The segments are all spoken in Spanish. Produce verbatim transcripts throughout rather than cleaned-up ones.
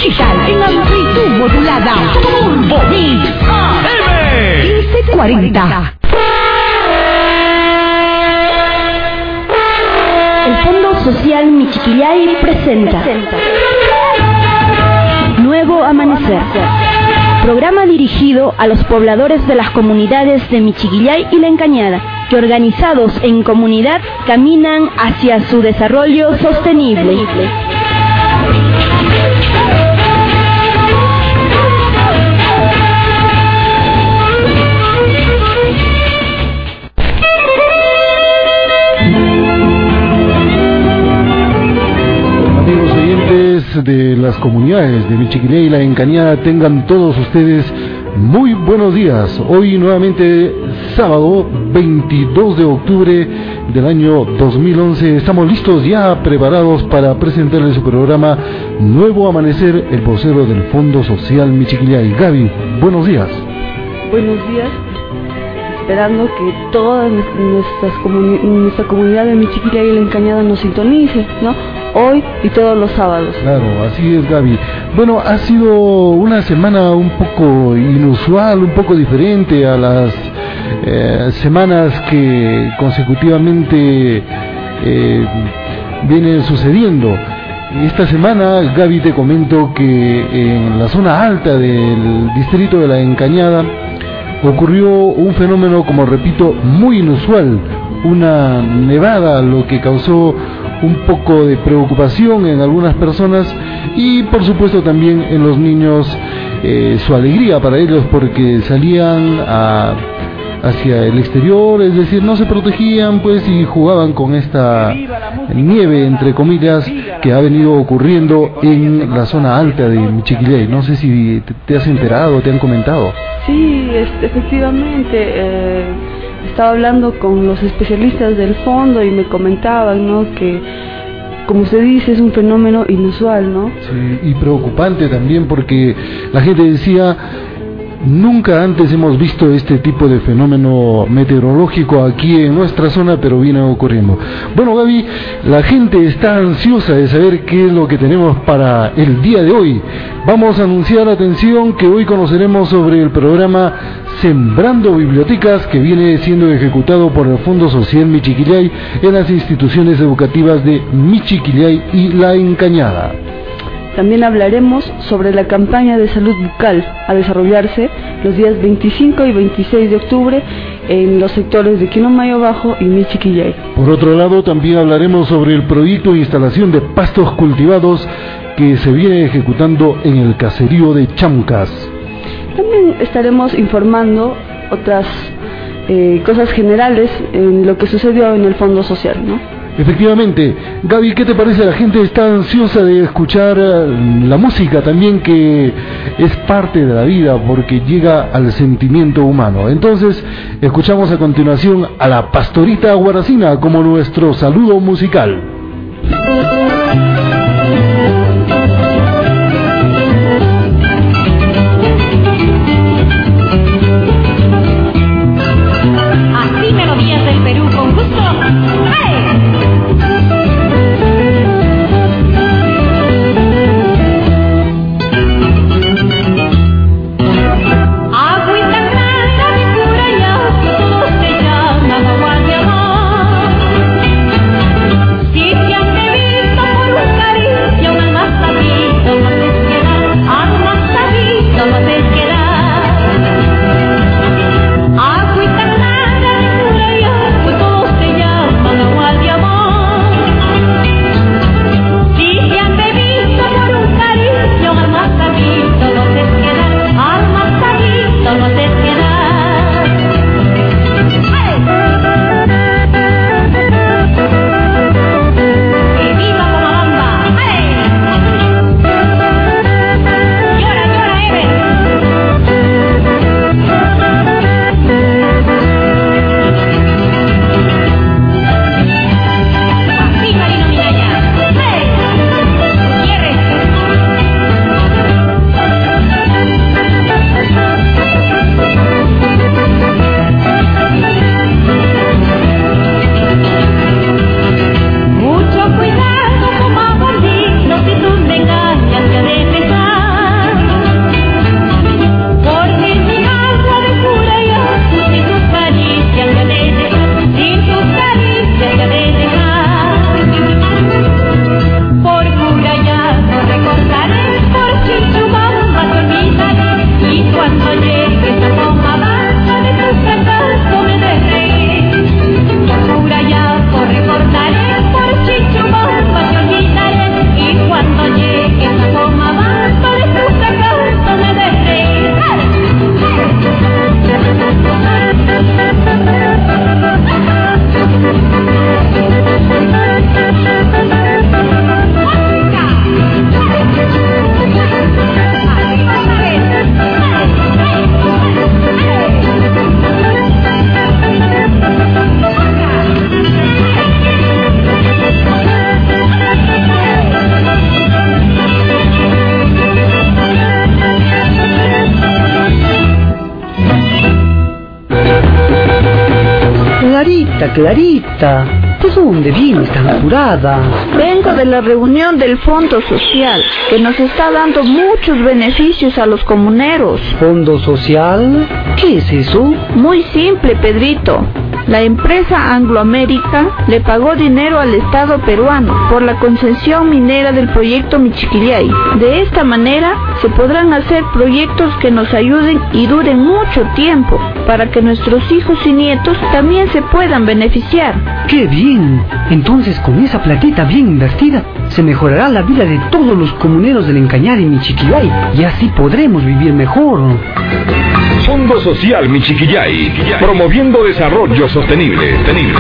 digital en amplitud modulada. Turbo Mix A M quince cuarenta. El Fondo Social Michiquillay presenta Nuevo Amanecer, programa dirigido a los pobladores de las comunidades de Michiquillay y La Encañada, que organizados en comunidad caminan hacia su desarrollo sostenible. De las comunidades de Michiquillay y La Encañada, tengan todos ustedes muy buenos días. Hoy nuevamente sábado veintidós de octubre del año dos mil once, estamos listos ya preparados para presentarles su programa Nuevo Amanecer, el vocero del Fondo Social Michiquillay. Gaby, buenos días. Buenos días, esperando que toda nuestras comuni- nuestra comunidad de Michiquillay y La Encañada nos sintonice, ¿no? Hoy y todos los sábados. Claro, así es, Gaby. Bueno, ha sido una semana un poco inusual, un poco diferente a las eh, semanas que consecutivamente eh, vienen sucediendo. Esta semana, Gaby, te comento que en la zona alta del distrito de La Encañada ocurrió un fenómeno, como repito, muy inusual, una nevada, lo que causó un poco de preocupación en algunas personas y por supuesto también en los niños, eh, su alegría para ellos porque salían a, hacia el exterior, es decir, no se protegían pues y jugaban con esta nieve, entre comillas, que ha venido ocurriendo en la zona alta de Michiquillay. No sé si te, te has enterado, te han comentado. Sí, este, efectivamente, eh, estaba hablando con los especialistas del fondo y me comentaban, ¿no?, que, como se dice, es un fenómeno inusual, ¿no? Sí, y preocupante también porque la gente decía, nunca antes hemos visto este tipo de fenómeno meteorológico aquí en nuestra zona, pero viene ocurriendo. Bueno, Gaby, la gente está ansiosa de saber qué es lo que tenemos para el día de hoy. Vamos a anunciar, atención, que hoy conoceremos sobre el programa Sembrando Bibliotecas, que viene siendo ejecutado por el Fondo Social Michiquillay en las instituciones educativas de Michiquillay y La Encañada. También hablaremos sobre la campaña de salud bucal a desarrollarse los días veinticinco y veintiséis de octubre en los sectores de Quinumayo Bajo y Michiquillay. Por otro lado, también hablaremos sobre el proyecto de instalación de pastos cultivados que se viene ejecutando en el caserío de Chamcas. También estaremos informando otras eh, cosas generales en lo que sucedió en el Fondo Social, ¿no? Efectivamente. Gaby, ¿qué te parece? La gente está ansiosa de escuchar la música también, que es parte de la vida porque llega al sentimiento humano. Entonces, escuchamos a continuación a la Pastorita Guaracina como nuestro saludo musical. Así melodías del Perú con gusto. ¡Hey! Si te han visto Clarita, Clarita, ¿de dónde vienes tan apurada? Vengo de la reunión del Fondo Social, que nos está dando muchos beneficios a los comuneros. ¿Fondo Social? ¿Qué es eso? Muy simple, Pedrito. La empresa Angloamérica le pagó dinero al Estado peruano por la concesión minera del proyecto Michiquillay. De esta manera se podrán hacer proyectos que nos ayuden y duren mucho tiempo, para que nuestros hijos y nietos también se puedan beneficiar. ¡Qué bien! Entonces, con esa platita bien invertida, se mejorará la vida de todos los comuneros del Encañada y Michiquillay, y así podremos vivir mejor. Fondo Social Michiquillay, promoviendo desarrollo sostenible. sostenible.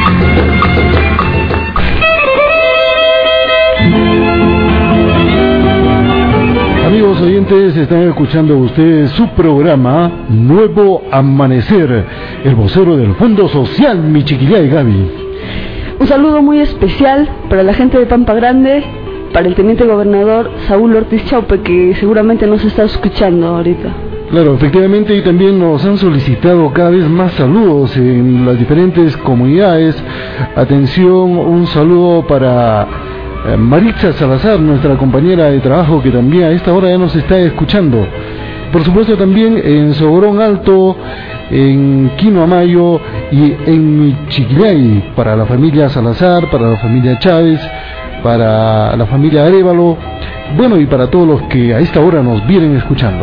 Amigos oyentes, están escuchando ustedes su programa Nuevo Amanecer, el vocero del Fondo Social Michiquillay, Gaby. Un saludo muy especial para la gente de Pampa Grande, para el teniente gobernador Saúl Ortiz Chaupe, que seguramente nos está escuchando ahorita. Claro, efectivamente, y también nos han solicitado cada vez más saludos en las diferentes comunidades. Atención, un saludo para eh, Maritza Salazar, nuestra compañera de trabajo, que también a esta hora ya nos está escuchando. Por supuesto también en Sogorón Alto, en Quino Amayo y en Michiquillay, para la familia Salazar, para la familia Chávez, para la familia Arévalo, bueno, y para todos los que a esta hora nos vienen escuchando.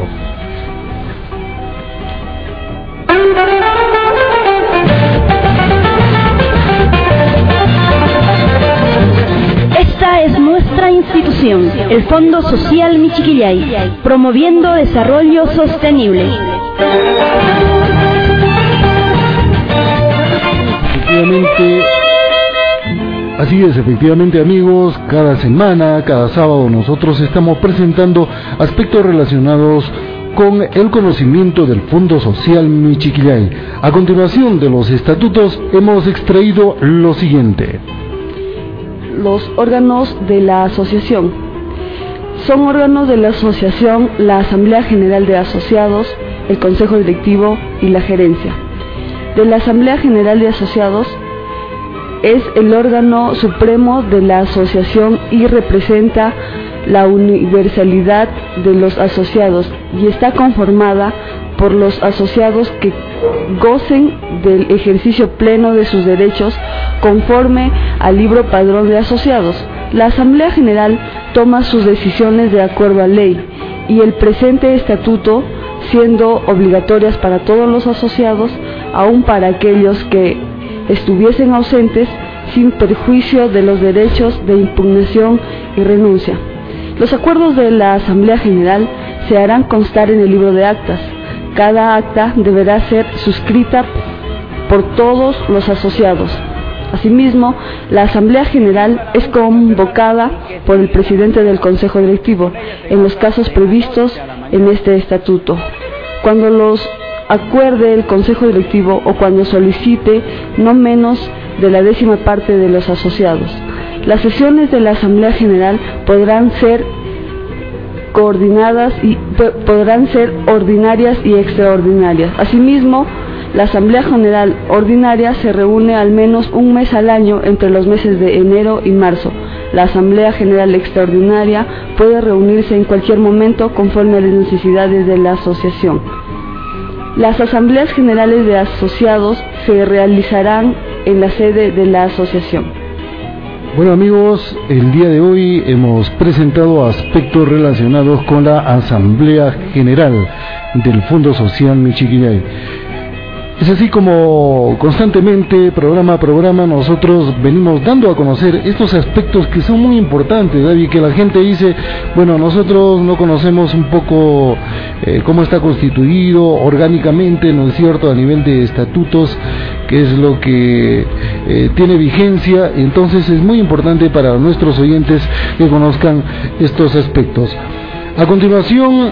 Esta es nuestra institución, el Fondo Social Michiquillay, promoviendo desarrollo sostenible. Efectivamente, así es, efectivamente, amigos, cada semana, cada sábado nosotros estamos presentando aspectos relacionados con el conocimiento del Fondo Social Michiquillay. A continuación de los estatutos hemos extraído lo siguiente. Los órganos de la asociación. Son órganos de la asociación la Asamblea General de Asociados, el Consejo Directivo y la Gerencia. De la Asamblea General de Asociados es el órgano supremo de la asociación y representa la universalidad de los asociados y está conformada por los asociados que gocen del ejercicio pleno de sus derechos conforme al libro padrón de asociados. La Asamblea General toma sus decisiones de acuerdo a ley y el presente estatuto, siendo obligatorias para todos los asociados, aun para aquellos que estuviesen ausentes, sin perjuicio de los derechos de impugnación y renuncia. Los acuerdos de la Asamblea General se harán constar en el libro de actas. Cada acta deberá ser suscrita por todos los asociados. Asimismo, la Asamblea General es convocada por el presidente del Consejo Directivo en los casos previstos en este estatuto, cuando los acuerde el Consejo Directivo o cuando solicite no menos de la décima parte de los asociados. Las sesiones de la Asamblea General podrán ser coordinadas y podrán ser ordinarias y extraordinarias. Asimismo, la Asamblea General Ordinaria se reúne al menos un mes al año entre los meses de enero y marzo. La Asamblea General Extraordinaria puede reunirse en cualquier momento conforme a las necesidades de la asociación. Las asambleas generales de asociados se realizarán en la sede de la asociación. Bueno, amigos, el día de hoy hemos presentado aspectos relacionados con la Asamblea General del Fondo Social Michiquillay. Es así como constantemente, programa a programa, nosotros venimos dando a conocer estos aspectos que son muy importantes, David, que la gente dice, bueno, nosotros no conocemos un poco eh, cómo está constituido orgánicamente, ¿no es cierto?, a nivel de estatutos, que es lo que eh, tiene vigencia. Entonces es muy importante para nuestros oyentes que conozcan estos aspectos. A continuación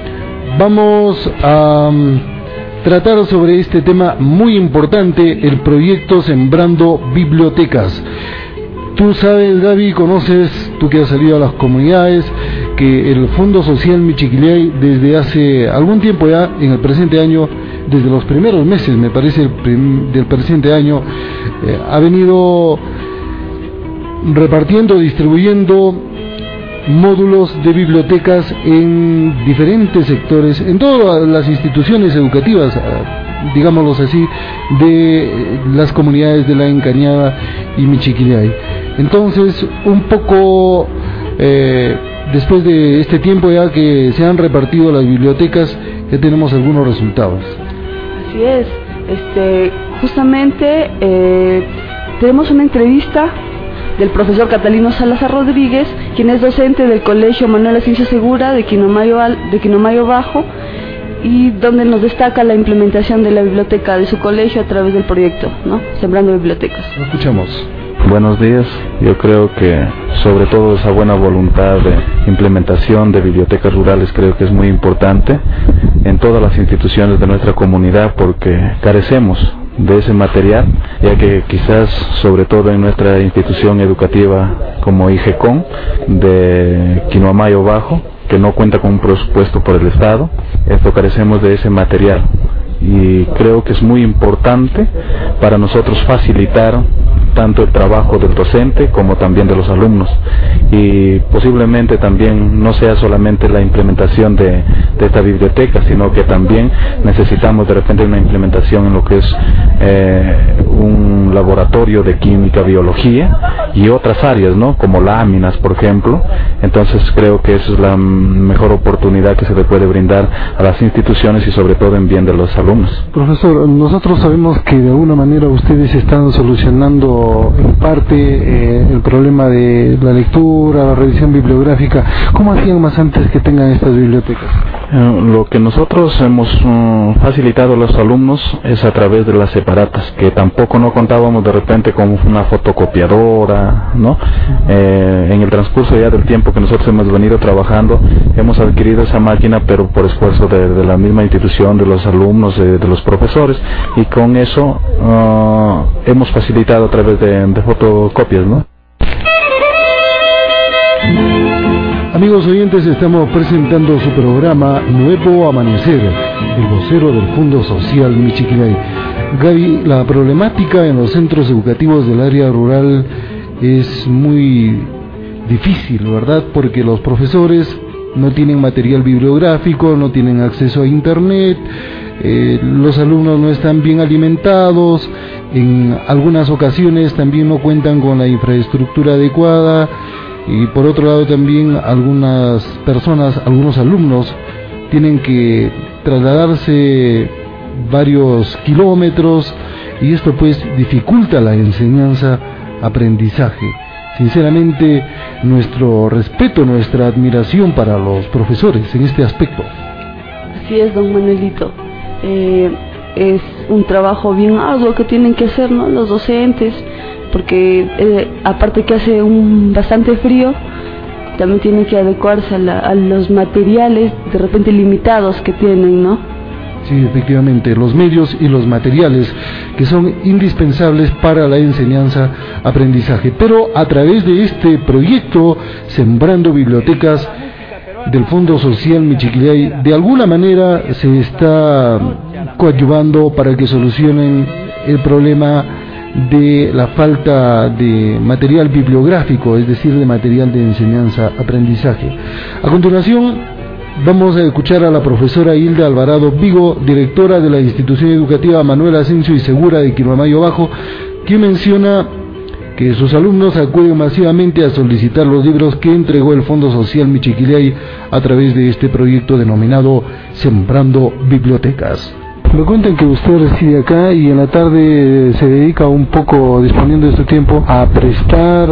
vamos a um, tratar sobre este tema muy importante, el proyecto Sembrando Bibliotecas. Tú sabes, Gaby, conoces, tú que has salido a las comunidades, que el Fondo Social Michiquillay desde hace algún tiempo ya, en el presente año, desde los primeros meses, me parece, el prim, del presente año, eh, ha venido repartiendo, distribuyendo módulos de bibliotecas en diferentes sectores, en todas las instituciones educativas, digámoslo así, de las comunidades de La Encañada y Michiquillay. Entonces, un poco eh, después de este tiempo ya que se han repartido las bibliotecas, ya tenemos algunos resultados. Así es, este, justamente eh, tenemos una entrevista del profesor Catalino Salazar Rodríguez, quien es docente del Colegio Manuel Asensio Segura de Quinomayo, de Quinomayo Bajo, y donde nos destaca la implementación de la biblioteca de su colegio a través del proyecto, ¿no? Sembrando Bibliotecas. Lo escuchamos. Buenos días. Yo creo que sobre todo esa buena voluntad de implementación de bibliotecas rurales creo que es muy importante en todas las instituciones de nuestra comunidad, porque carecemos de ese material, ya que quizás sobre todo en nuestra institución educativa como I G E C O N de Quinomayo Bajo, que no cuenta con un presupuesto por el Estado, esto carecemos de ese material, y creo que es muy importante para nosotros facilitar tanto el trabajo del docente como también de los alumnos, y posiblemente también no sea solamente la implementación de, de esta biblioteca, sino que también necesitamos de repente una implementación en lo que es eh, un laboratorio de química, biología y otras áreas, ¿no? Como láminas, por ejemplo. Entonces creo que esa es la mejor oportunidad que se le puede brindar a las instituciones y sobre todo en bien de los alumnos. Profesor, nosotros sabemos que de alguna manera ustedes están solucionando en parte eh, el problema de la lectura, la revisión bibliográfica. ¿Cómo hacían más antes que tengan estas bibliotecas? Eh, lo que nosotros hemos uh, facilitado a los alumnos es a través de las separatas, que tampoco no contábamos de repente con una fotocopiadora, ¿no? Eh, en el transcurso ya del tiempo que nosotros hemos venido trabajando, hemos adquirido esa máquina, pero por esfuerzo de, de la misma institución, de los alumnos, de, de los profesores, y con eso uh, hemos facilitado a través de, de fotocopias, ¿no? Amigos oyentes, estamos presentando su programa Nuevo Amanecer, el vocero del Fondo Social Michiquillay. Gaby, la problemática en los centros educativos del área rural es muy difícil, ¿verdad? Porque los profesores no tienen material bibliográfico, no tienen acceso a internet, eh, los alumnos no están bien alimentados, en algunas ocasiones también no cuentan con la infraestructura adecuada, y por otro lado también algunas personas, algunos alumnos tienen que trasladarse varios kilómetros, y esto pues dificulta la enseñanza, aprendizaje. Sinceramente, nuestro respeto, nuestra admiración para los profesores en este aspecto. Así es, don Manuelito. Eh, es un trabajo bien arduo que tienen que hacer, ¿no?, los docentes, porque eh, aparte que hace un bastante frío, también tienen que adecuarse a, la, a los materiales de repente limitados que tienen, ¿no? Sí, efectivamente, los medios y los materiales que son indispensables para la enseñanza, aprendizaje. Pero a través de este proyecto Sembrando Bibliotecas del Fondo Social Michiquillay, de alguna manera se está coadyuvando para que solucionen el problema de la falta de material bibliográfico, es decir, de material de enseñanza, aprendizaje. A continuación, vamos a escuchar a la profesora Hilda Alvarado Vigo, directora de la institución educativa Manuel Asensio y Segura de Quinomayo Bajo, quien menciona que sus alumnos acuden masivamente a solicitar los libros que entregó el Fondo Social Michiquillay a través de este proyecto denominado Sembrando Bibliotecas. Me cuentan que usted reside acá y en la tarde se dedica un poco, disponiendo de su tiempo, a prestar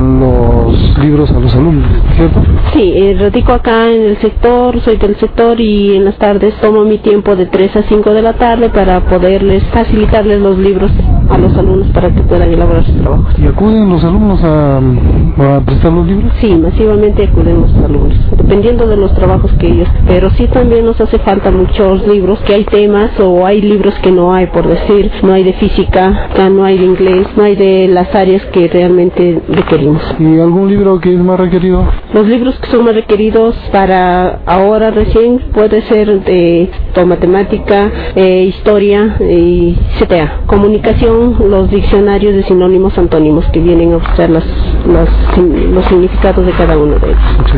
los libros a los alumnos, ¿cierto? Sí, eh, radico acá en el sector, soy del sector, y en las tardes tomo mi tiempo de tres a cinco de la tarde para poderles facilitarles los libros a los alumnos para que puedan elaborar sus trabajos. ¿Y acuden los alumnos a, a prestar los libros? Sí, masivamente acuden los alumnos, dependiendo de los trabajos que ellos, pero sí también nos hace falta muchos libros, que hay temas o hay libros que no hay, por decir, no hay de física, no hay de inglés, no hay de las áreas que realmente requerimos. ¿Y algún libro que es más requerido? Los libros que son más requeridos para ahora recién puede ser de matemática, eh, historia y C T A, comunicación son los diccionarios de sinónimos antónimos que vienen a buscar las, las, los significados de cada uno de ellos. Sí.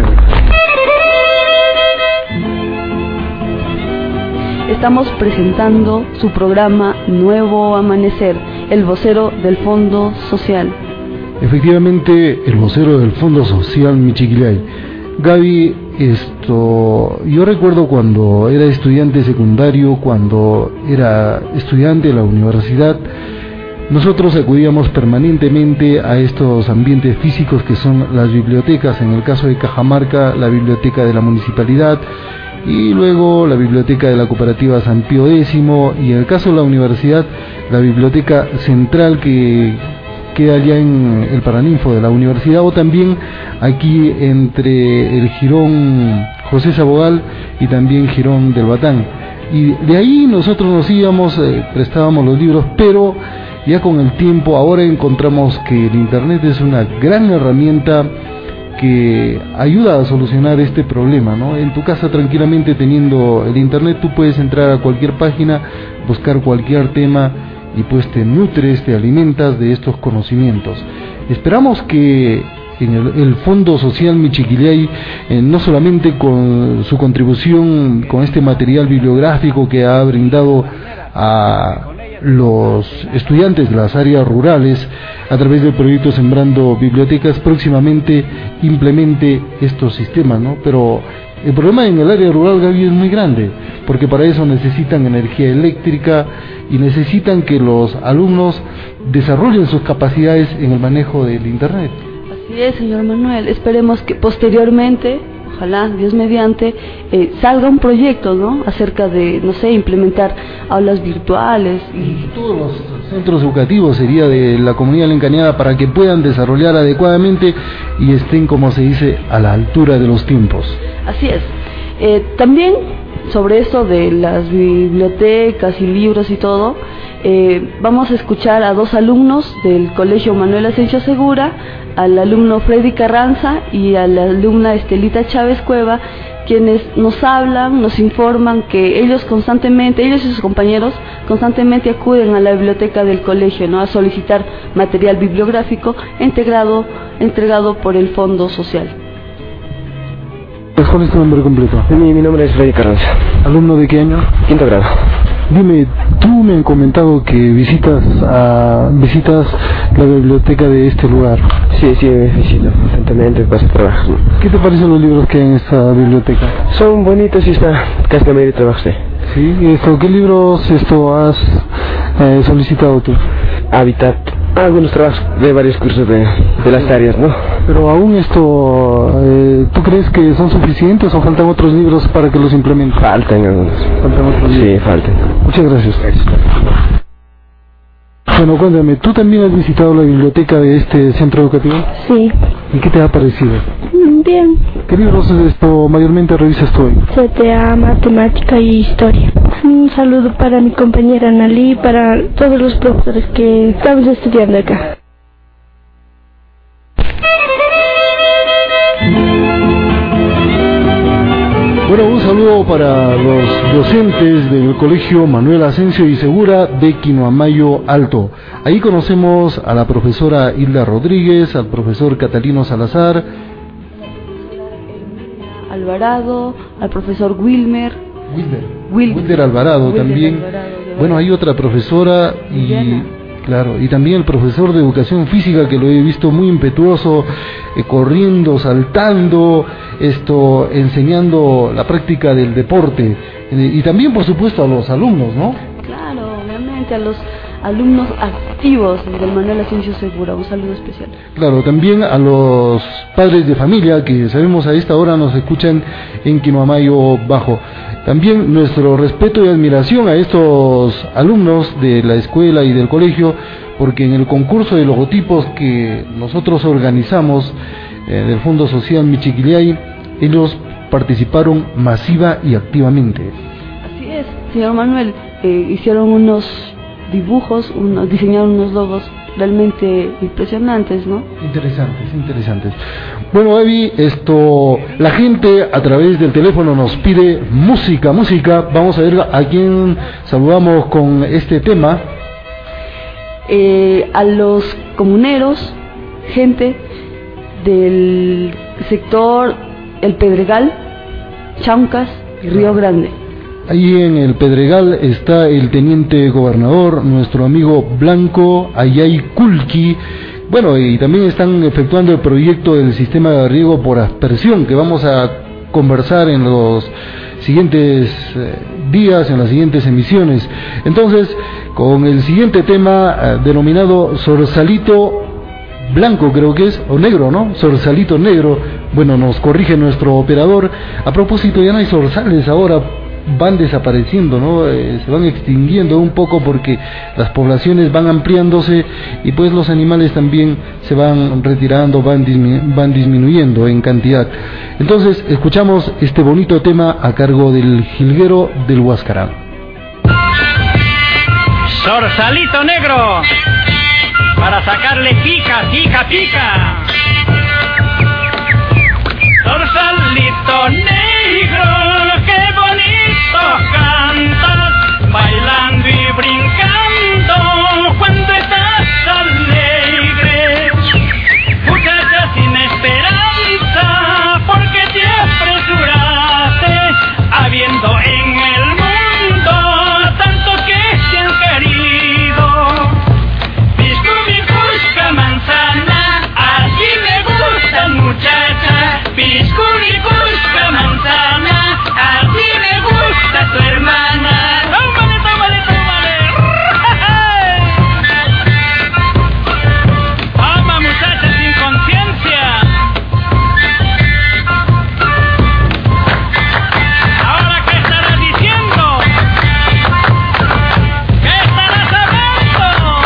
Estamos presentando su programa Nuevo Amanecer, el vocero del Fondo Social. Efectivamente, el vocero del Fondo Social Michiquillay. Gaby, esto, yo recuerdo cuando era estudiante secundario, cuando era estudiante de la universidad, nosotros acudíamos permanentemente a estos ambientes físicos que son las bibliotecas. En el caso de Cajamarca, la biblioteca de la municipalidad, y luego la biblioteca de la cooperativa San Pío X, y en el caso de la universidad, la biblioteca central que queda allá en el Paraninfo de la universidad, o también aquí entre el jirón José Sabogal y también jirón del Batán. Y de ahí nosotros nos íbamos, eh, prestábamos los libros, pero ya con el tiempo ahora encontramos que el internet es una gran herramienta que ayuda a solucionar este problema, ¿no? En tu casa, tranquilamente teniendo el internet, tú puedes entrar a cualquier página, buscar cualquier tema y pues te nutres, te alimentas de estos conocimientos. Esperamos que en el, el Fondo Social Michiquillay, eh, no solamente con su contribución con este material bibliográfico que ha brindado a los estudiantes de las áreas rurales a través del proyecto Sembrando Bibliotecas, próximamente implemente estos sistemas, ¿no? Pero el problema en el área rural, Gaby, es muy grande, porque para eso necesitan energía eléctrica y necesitan que los alumnos desarrollen sus capacidades en el manejo del internet. Así es, señor Manuel. Esperemos que posteriormente, ojalá, Dios mediante, eh, salga un proyecto, ¿no?, acerca de, no sé, implementar aulas virtuales. Y todos los centros educativos sería de la comunidad lencañada para que puedan desarrollar adecuadamente y estén, como se dice, a la altura de los tiempos. Así es. Eh, también sobre esto de las bibliotecas y libros y todo, eh, vamos a escuchar a dos alumnos del Colegio Manuel Asensio Segura, al alumno Freddy Carranza y a la alumna Estelita Chávez Cueva, quienes nos hablan, nos informan que ellos constantemente, ellos y sus compañeros constantemente acuden a la biblioteca del colegio, ¿no?, a solicitar material bibliográfico integrado, entregado por el Fondo Social. ¿Cuál es tu nombre completo? Mi, mi nombre es Freddy Carranza. ¿Alumno de qué año? Quinto grado. Dime, tú me han comentado que visitas a, visitas la biblioteca de este lugar. Sí, sí, visito constantemente, paso trabajo. ¿Qué te parecen los libros que hay en esta biblioteca? Son bonitos y está casi la mayoría de trabajo, sí. Sí, esto, ¿qué libros esto has eh, solicitado tú? Hábitat, algunos trabajos de varios cursos de, de las áreas, ¿no? Pero aún esto, eh, ¿tú crees que son suficientes o faltan otros libros para que los implementen? Faltan algunos. Faltan otros libros. Sí, faltan. Muchas gracias. Gracias. Bueno, cuéntame, ¿tú también has visitado la biblioteca de este centro educativo? Sí. ¿Y qué te ha parecido? Bien. ¿Qué libros esto mayormente revisas tú hoy? C T A, matemática y historia. Un saludo para mi compañera Nalí y para todos los profesores que estamos estudiando acá. Bueno, un saludo para los docentes del Colegio Manuel Asensio y Segura de Quinoamayo Alto. Ahí conocemos a la profesora Hilda Rodríguez, al profesor Catalino Salazar, Alvarado, al profesor Wilmer. Wilder, Wil- Wilder Alvarado Wilder también. Alvarado, Bueno, hay otra profesora y Liliana. claro, y también el profesor de educación física, que lo he visto muy impetuoso, eh, corriendo, saltando, esto, enseñando la práctica del deporte, eh, y también por supuesto a los alumnos, ¿no? Claro, obviamente a los alumnos activos del Manuel Asensio Segura, un saludo especial. Claro, también a los padres de familia que sabemos a esta hora nos escuchan en Quinoamayo Bajo. También nuestro respeto y admiración a estos alumnos de la escuela y del colegio, porque en el concurso de logotipos que nosotros organizamos eh, del Fondo Social Michiquillay, ellos participaron masiva y activamente. Así es, señor Manuel, eh, hicieron unos dibujos, unos, diseñaron unos logos realmente impresionantes, ¿no? Interesantes, interesantes. Bueno, Evi, esto, la gente a través del teléfono nos pide música, música. Vamos a ver a quién saludamos con este tema. eh, a los comuneros, gente del sector El Pedregal, Chauncas y Río Grande. Ahí en el Pedregal está el teniente gobernador, nuestro amigo Blanco Ayayculqui. Bueno, y también están efectuando el proyecto del sistema de riego por aspersión, que vamos a conversar en los siguientes eh, días, en las siguientes emisiones. Entonces, con el siguiente tema eh, denominado Zorsalito Blanco, creo que es, o negro, ¿no? Zorsalito negro. Bueno, nos corrige nuestro operador. A propósito, ya no hay zorzales ahora, van desapareciendo, ¿no? Eh, se van extinguiendo un poco porque las poblaciones van ampliándose y pues los animales también se van retirando, van, dismi- van disminuyendo en cantidad. Entonces, escuchamos este bonito tema a cargo del jilguero del Huascarán. Zorsalito negro, para sacarle pica, pica, pica. Zorsalito negro, qué bonito cantas, bailando y brincando cuando estás alegre. Muchacha sin esperanza, porque te apresuraste, habiendo en el mundo tanto que te han querido. Pisco, picusca, manzana, así me gusta muchacha. Pisco, picusca, manzana, así me gusta tu hermana. Tómale, tómale, tómale. Toma muchacha sin conciencia. Ahora qué estarás diciendo, qué estarás hablando.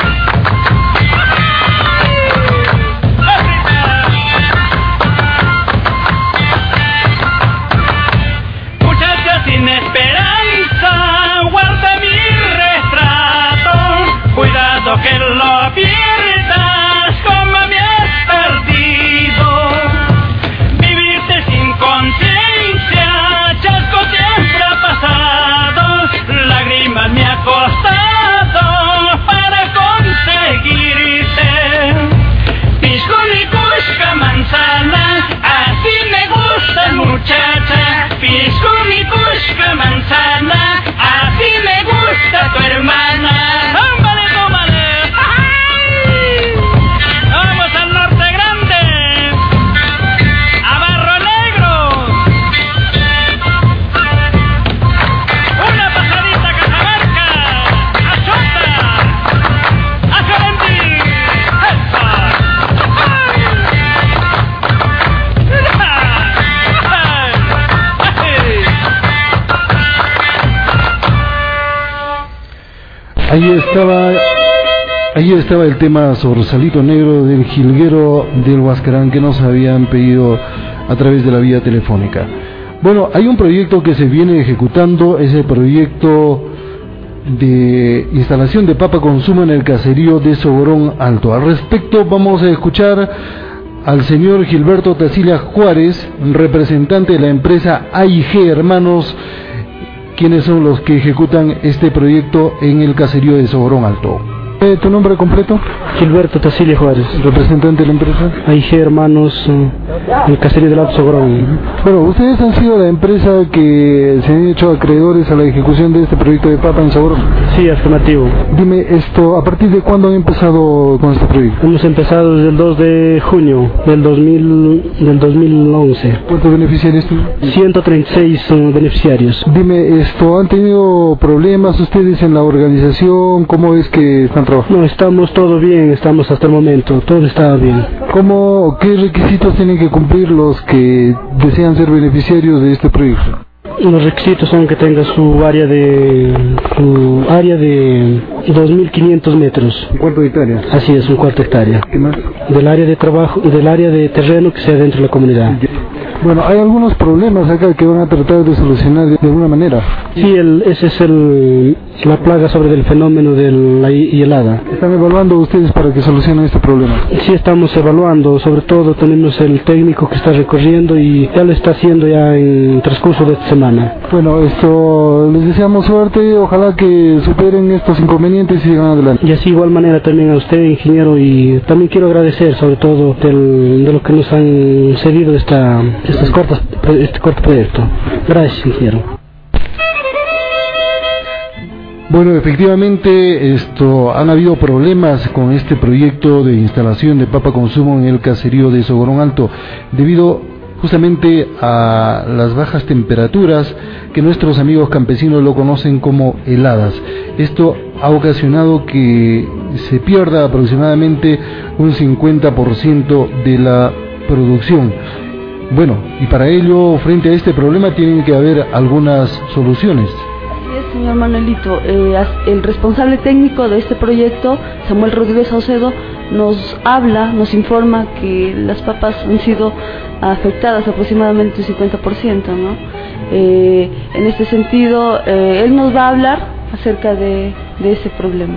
Muchacha sin esperanza, guarda mi retrato, cuidado que lo pierdas como me has perdido. Vivirte sin conciencia, chasco siempre ha pasado, lágrimas me ha costado para conseguirte. Pisco, licusca, manzana, así me gusta muchacha. Pisco, licusca, manzana, así me gusta tu hermana. ¡Tómale, tómale! ¡Ay! ¡Vamos al norte grande! ¡A Barro Negro! ¡Una pasadita a Cajamarca! ¡A Chota! ¡A Jarendí! ¡Epa! ¡Ay! Ahí estaba, ahí estaba el tema Zorsalito negro del jilguero del Huascarán que nos habían pedido a través de la vía telefónica. Bueno, hay un proyecto que se viene ejecutando, es el proyecto de instalación de papa consumo en el caserío de Sogorón Alto. Al respecto vamos a escuchar al señor Gilberto Tacilia Juárez, representante de la empresa A I G Hermanos, quienes son los que ejecutan este proyecto en el caserío de Sogorón Alto. Eh, ¿Tu nombre completo? Gilberto Tacilia Juárez. ¿Representante de la empresa? A I G Hermanos, uh, el caserío del Alto Sogorón. Bueno, ustedes han sido la empresa que se han hecho acreedores a la ejecución de este proyecto de papa en Sogorón. Sí, afirmativo. Dime esto, ¿a partir de cuándo han empezado con este proyecto? Hemos empezado desde el dos de junio del dos mil, del dos mil once. ¿Cuántos beneficiarios tienen? ciento treinta y seis uh, beneficiarios. Dime esto, ¿han tenido problemas ustedes en la organización? ¿Cómo es que están trabajando? No, estamos todo bien, estamos hasta el momento, todo está bien. ¿Cómo, qué requisitos tienen que cumplir los que desean ser beneficiarios de este proyecto? Los requisitos son que tenga su área de su área de dos mil quinientos metros. ¿Un cuarto de hectárea? Así es, un cuarto de hectárea. ¿Qué más? Del área de trabajo, del área de terreno que sea dentro de la comunidad. Bueno, hay algunos problemas acá que van a tratar de solucionar de alguna manera. Sí, el, ese es el, la plaga sobre el fenómeno de la helada. ¿Están evaluando ustedes para que solucionen este problema? Sí, estamos evaluando, sobre todo tenemos el técnico que está recorriendo y ya lo está haciendo ya en transcurso de esta semana. Bueno, esto, les deseamos suerte, ojalá que superen estos inconvenientes y sigan adelante. Y así igual manera también a usted, ingeniero, y también quiero agradecer sobre todo del, de lo que nos han cedido esta, estas cortas, este corto proyecto. Gracias, ingeniero. Bueno, efectivamente, esto han habido problemas con este proyecto de instalación de papa consumo en el caserío de Sogorón Alto, debido justamente a las bajas temperaturas que nuestros amigos campesinos lo conocen como heladas. Esto ha ocasionado que se pierda aproximadamente un cincuenta por ciento de la producción. Bueno, y para ello, frente a este problema, tienen que haber algunas soluciones. Señor Manuelito, eh, el responsable técnico de este proyecto, Samuel Rodríguez Saucedo, nos habla, nos informa que las papas han sido afectadas aproximadamente un cincuenta por ciento, ¿no? Eh, en este sentido, eh, él nos va a hablar acerca de, de ese problema.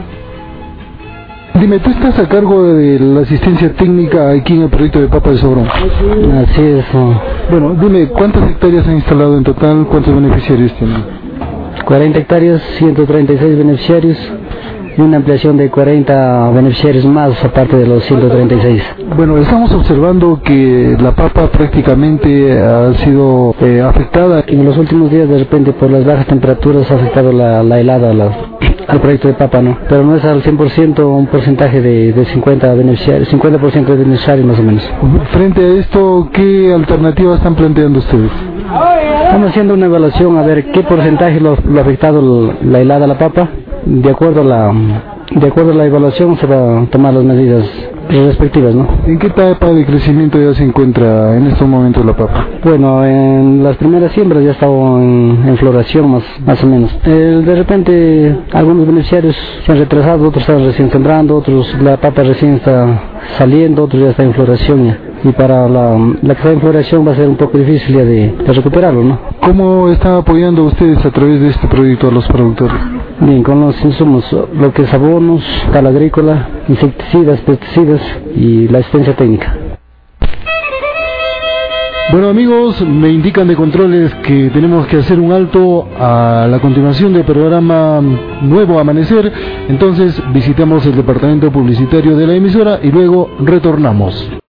Dime, ¿tú estás a cargo de la asistencia técnica aquí en el proyecto de papa de Sogorón? Así es. Bueno, dime, ¿cuántas hectáreas han instalado en total? ¿Cuántos beneficiarios tienen? cuarenta hectáreas, ciento treinta y seis beneficiarios y una ampliación de cuarenta beneficiarios más aparte de los ciento treinta y seis. Bueno, estamos observando que la papa prácticamente ha sido eh, afectada. En los últimos días de repente por las bajas temperaturas ha afectado la, la helada la, al proyecto de papa, ¿no? Pero no es al cien por ciento, un porcentaje de, de cincuenta beneficiarios, cincuenta por ciento de beneficiarios más o menos. Frente a esto, ¿qué alternativas están planteando ustedes? Estamos haciendo una evaluación a ver qué porcentaje lo, lo ha afectado la helada a la papa. De acuerdo a la de acuerdo a la evaluación se van a tomar las medidas respectivas, ¿no? ¿En qué etapa de crecimiento ya se encuentra en estos momentos la papa? Bueno, en las primeras siembras ya estaba en, en floración más, más o menos. El, de repente algunos beneficiarios se han retrasado, otros están recién sembrando, otros la papa recién está saliendo, otros ya está en floración ya. Y para la, la que está en floración va a ser un poco difícil ya de, de recuperarlo, ¿no? ¿Cómo están apoyando ustedes a través de este proyecto a los productores? Bien, con los insumos, lo que es abonos, tal agrícola, insecticidas, pesticidas y la asistencia técnica. Bueno amigos, me indican de controles que tenemos que hacer un alto a la continuación del programa Nuevo Amanecer, entonces visitamos el departamento publicitario de la emisora y luego retornamos.